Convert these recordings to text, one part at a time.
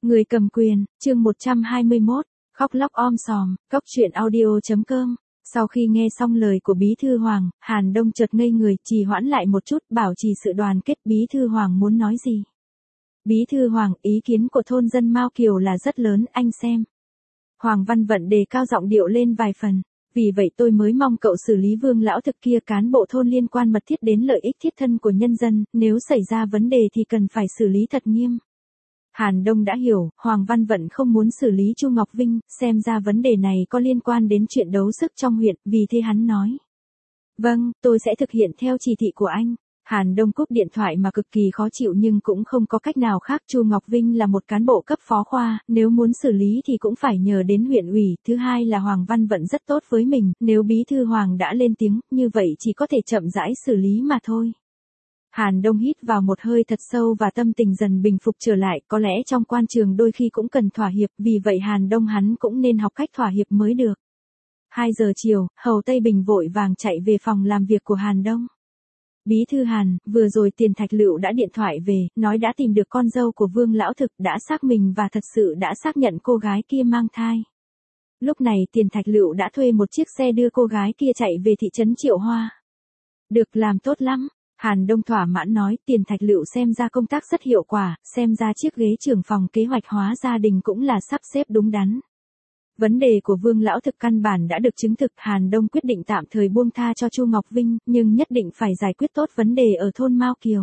Người cầm quyền, chương 121, khóc lóc om sòm, cóc truyện audio.com. Sau khi nghe xong lời của Bí Thư Hoàng, Hàn Đông chợt ngây người, trì hoãn lại một chút, bảo trì sự đoàn kết. Bí Thư Hoàng muốn nói gì? Bí Thư Hoàng, ý kiến của thôn dân Mao Kiều là rất lớn, anh xem. Hoàng Văn Vận đề cao giọng điệu lên vài phần. Vì vậy tôi mới mong cậu xử lý Vương lão thực kia, cán bộ thôn liên quan mật thiết đến lợi ích thiết thân của nhân dân, nếu xảy ra vấn đề thì cần phải xử lý thật nghiêm. Hàn Đông đã hiểu, Hoàng Văn Vận không muốn xử lý Chu Ngọc Vinh, xem ra vấn đề này có liên quan đến chuyện đấu sức trong huyện, vì thế hắn nói. Vâng, tôi sẽ thực hiện theo chỉ thị của anh. Hàn Đông cúp điện thoại mà cực kỳ khó chịu nhưng cũng không có cách nào khác. Chu Ngọc Vinh là một cán bộ cấp phó khoa, nếu muốn xử lý thì cũng phải nhờ đến huyện ủy. Thứ hai là Hoàng Văn Vận rất tốt với mình, nếu Bí Thư Hoàng đã lên tiếng, như vậy chỉ có thể chậm rãi xử lý mà thôi. Hàn Đông hít vào một hơi thật sâu và tâm tình dần bình phục trở lại, có lẽ trong quan trường đôi khi cũng cần thỏa hiệp, vì vậy Hàn Đông hắn cũng nên học cách thỏa hiệp mới được. 2 giờ chiều, Hầu Tây Bình vội vàng chạy về phòng làm việc của Hàn Đông. Bí thư Hàn, vừa rồi Tiền Thạch Lựu đã điện thoại về, nói đã tìm được con dâu của Vương lão thực, đã xác mình và thật sự đã xác nhận cô gái kia mang thai. Lúc này Tiền Thạch Lựu đã thuê một chiếc xe đưa cô gái kia chạy về thị trấn Triệu Hoa. Được, làm tốt lắm. Hàn Đông thỏa mãn nói, Tiền Thạch Lựu xem ra công tác rất hiệu quả, xem ra chiếc ghế trưởng phòng kế hoạch hóa gia đình cũng là sắp xếp đúng đắn. Vấn đề của Vương lão thực căn bản đã được chứng thực, Hàn Đông quyết định tạm thời buông tha cho Chu Ngọc Vinh, nhưng nhất định phải giải quyết tốt vấn đề ở thôn Mao Kiều.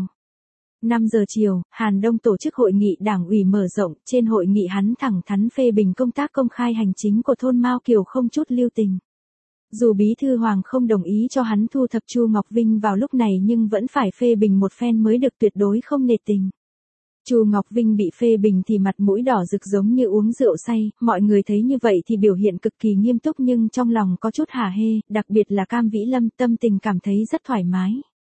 5 giờ chiều, Hàn Đông tổ chức hội nghị đảng ủy mở rộng, trên hội nghị hắn thẳng thắn phê bình công tác công khai hành chính của thôn Mao Kiều không chút lưu tình. Dù Bí Thư Hoàng không đồng ý cho hắn thu thập Chu Ngọc Vinh vào lúc này nhưng vẫn phải phê bình một phen mới được, tuyệt đối không nể tình. Chu Ngọc Vinh bị phê bình thì mặt mũi đỏ rực giống như uống rượu say, mọi người thấy như vậy thì biểu hiện cực kỳ nghiêm túc nhưng trong lòng có chút hả hê, đặc biệt là Cam Vĩ Lâm, tâm tình cảm thấy rất thoải mái.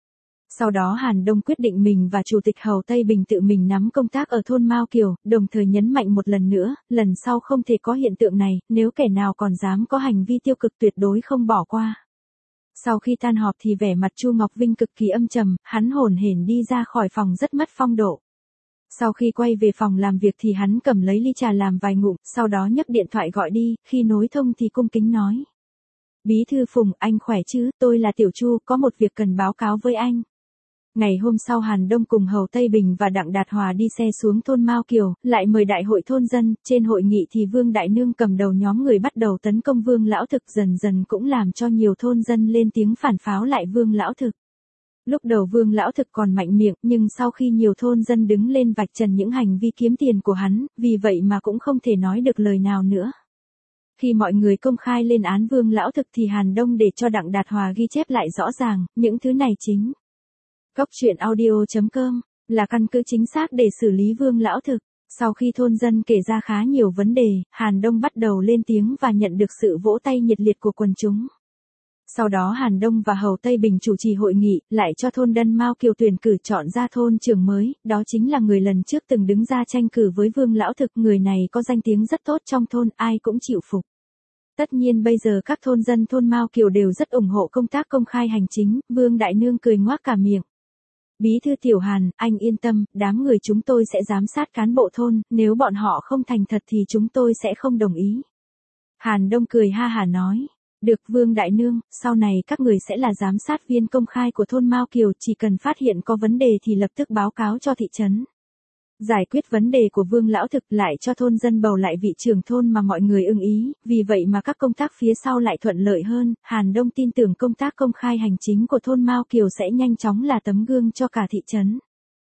Sau đó Hàn Đông quyết định mình và Chủ tịch Hầu Tây Bình tự mình nắm công tác ở thôn Mao Kiều, đồng thời nhấn mạnh một lần nữa, lần sau không thể có hiện tượng này, nếu kẻ nào còn dám có hành vi tiêu cực tuyệt đối không bỏ qua. Sau khi tan họp thì vẻ mặt Chu Ngọc Vinh cực kỳ âm trầm, hắn hổn hển đi ra khỏi phòng rất mất phong độ. Sau khi quay về phòng làm việc thì hắn cầm lấy ly trà làm vài ngụm, sau đó nhấc điện thoại gọi đi, khi nối thông thì cung kính nói. Bí thư Phùng, anh khỏe chứ, tôi là Tiểu Chu, có một việc cần báo cáo với anh. Ngày hôm sau Hàn Đông cùng Hầu Tây Bình và Đặng Đạt Hòa đi xe xuống thôn Mao Kiều, lại mời đại hội thôn dân, trên hội nghị thì Vương Đại Nương cầm đầu nhóm người bắt đầu tấn công Vương lão thực, dần dần cũng làm cho nhiều thôn dân lên tiếng phản pháo lại Vương lão thực. Lúc đầu Vương lão thực còn mạnh miệng, nhưng sau khi nhiều thôn dân đứng lên vạch trần những hành vi kiếm tiền của hắn, vì vậy mà cũng không thể nói được lời nào nữa. Khi mọi người công khai lên án Vương lão thực thì Hàn Đông để cho Đặng Đạt Hòa ghi chép lại rõ ràng, những thứ này chính. Cóc truyện audio.com là căn cứ chính xác để xử lý Vương lão thực. Sau khi thôn dân kể ra khá nhiều vấn đề, Hàn Đông bắt đầu lên tiếng và nhận được sự vỗ tay nhiệt liệt của quần chúng. Sau đó Hàn Đông và Hầu Tây Bình chủ trì hội nghị, lại cho thôn Đân Mao Kiều tuyển cử chọn ra thôn trưởng mới, đó chính là người lần trước từng đứng ra tranh cử với Vương lão thực, người này có danh tiếng rất tốt trong thôn, ai cũng chịu phục. Tất nhiên bây giờ các thôn dân thôn Mao Kiều đều rất ủng hộ công tác công khai hành chính, Vương Đại Nương cười ngoác cả miệng. Bí thư Tiểu Hàn, anh yên tâm, đám người chúng tôi sẽ giám sát cán bộ thôn, nếu bọn họ không thành thật thì chúng tôi sẽ không đồng ý. Hàn Đông cười ha hả nói. Được Vương Đại Nương, sau này các người sẽ là giám sát viên công khai của thôn Mao Kiều, chỉ cần phát hiện có vấn đề thì lập tức báo cáo cho thị trấn. Giải quyết vấn đề của Vương lão thực lại cho thôn dân bầu lại vị trưởng thôn mà mọi người ưng ý, vì vậy mà các công tác phía sau lại thuận lợi hơn. Hàn Đông tin tưởng công tác công khai hành chính của thôn Mao Kiều sẽ nhanh chóng là tấm gương cho cả thị trấn.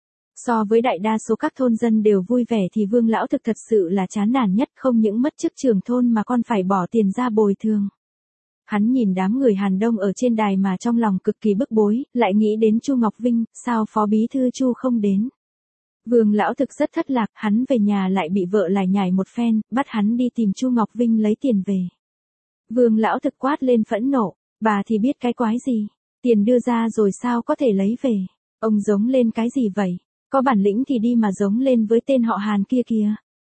So với đại đa số các thôn dân đều vui vẻ thì Vương lão thực thật sự là chán nản nhất, không những mất chức trưởng thôn mà còn phải bỏ tiền ra bồi thường. Hắn nhìn đám người Hàn Đông ở trên đài mà trong lòng cực kỳ bức bối, lại nghĩ đến Chu Ngọc Vinh, sao Phó Bí Thư Chu không đến. Vương lão thực rất thất lạc, hắn về nhà lại bị vợ lải nhải một phen, bắt hắn đi tìm Chu Ngọc Vinh lấy tiền về. Vương lão thực quát lên phẫn nộ, bà thì biết cái quái gì, tiền đưa ra rồi sao có thể lấy về, ông giống lên cái gì vậy, có bản lĩnh thì đi mà giống lên với tên họ Hàn kia kìa.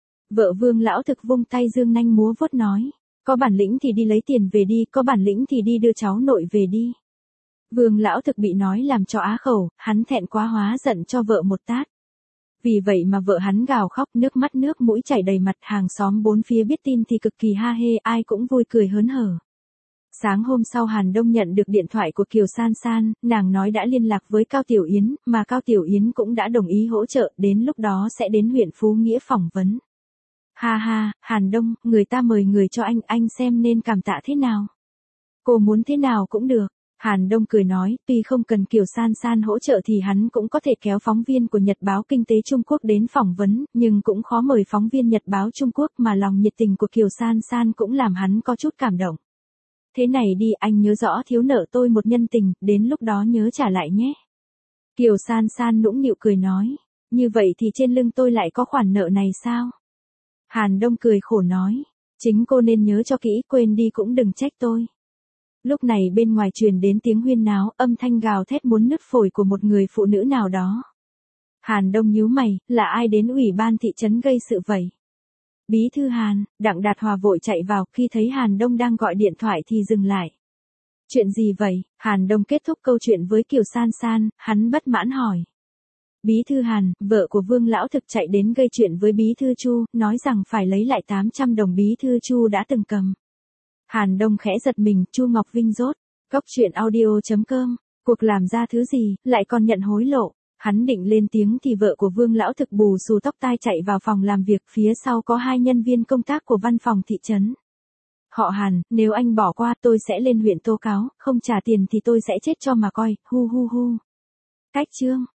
Vợ Vương lão thực vung tay dương nanh múa vuốt nói. Có bản lĩnh thì đi lấy tiền về đi, có bản lĩnh thì đi đưa cháu nội về đi. Vương lão thực bị nói làm cho á khẩu, hắn thẹn quá hóa giận cho vợ một tát. Vì vậy mà vợ hắn gào khóc, nước mắt nước mũi chảy đầy mặt, hàng xóm bốn phía biết tin thì cực kỳ ha hê, ai cũng vui cười hớn hở. Sáng hôm sau Hàn Đông nhận được điện thoại của Kiều San San, nàng nói đã liên lạc với Cao Tiểu Yến, mà Cao Tiểu Yến cũng đã đồng ý hỗ trợ, đến lúc đó sẽ đến huyện Phú Nghĩa phỏng vấn. Ha ha, Hàn Đông, người ta mời người cho anh xem nên cảm tạ thế nào. Cô muốn thế nào cũng được. Hàn Đông cười nói, tuy không cần Kiều San San hỗ trợ thì hắn cũng có thể kéo phóng viên của Nhật báo Kinh tế Trung Quốc đến phỏng vấn, nhưng cũng khó mời phóng viên Nhật báo Trung Quốc, mà lòng nhiệt tình của Kiều San San cũng làm hắn có chút cảm động. Thế này đi, anh nhớ rõ thiếu nợ tôi một nhân tình, đến lúc đó nhớ trả lại nhé. Kiều San San nũng nịu cười nói, như vậy thì trên lưng tôi lại có khoản nợ này sao? Hàn Đông cười khổ nói, chính cô nên nhớ cho kỹ, quên đi cũng đừng trách tôi. Lúc này bên ngoài truyền đến tiếng huyên náo, âm thanh gào thét muốn nứt phổi của một người phụ nữ nào đó. Hàn Đông nhíu mày, là ai đến ủy ban thị trấn gây sự vậy? Bí thư Hàn, Đặng Đạt Hòa vội chạy vào, khi thấy Hàn Đông đang gọi điện thoại thì dừng lại. Chuyện gì vậy? Hàn Đông kết thúc câu chuyện với Kiều San San, hắn bất mãn hỏi. Bí thư Hàn, vợ của Vương Lão Thực chạy đến gây chuyện với Bí thư Chu, nói rằng phải lấy lại 800 đồng Bí thư Chu đã từng cầm. Hàn Đông khẽ giật mình, Chu Ngọc Vinh rốt. Góc chuyện audio.com, cuộc làm ra thứ gì, lại còn nhận hối lộ. Hắn định lên tiếng thì vợ của Vương Lão Thực bù xù tóc tai chạy vào phòng làm việc, phía sau có 2 nhân viên công tác của văn phòng thị trấn. Họ Hàn, nếu anh bỏ qua tôi sẽ lên huyện tố cáo, không trả tiền thì tôi sẽ chết cho mà coi, hu hu hu. Cách chương.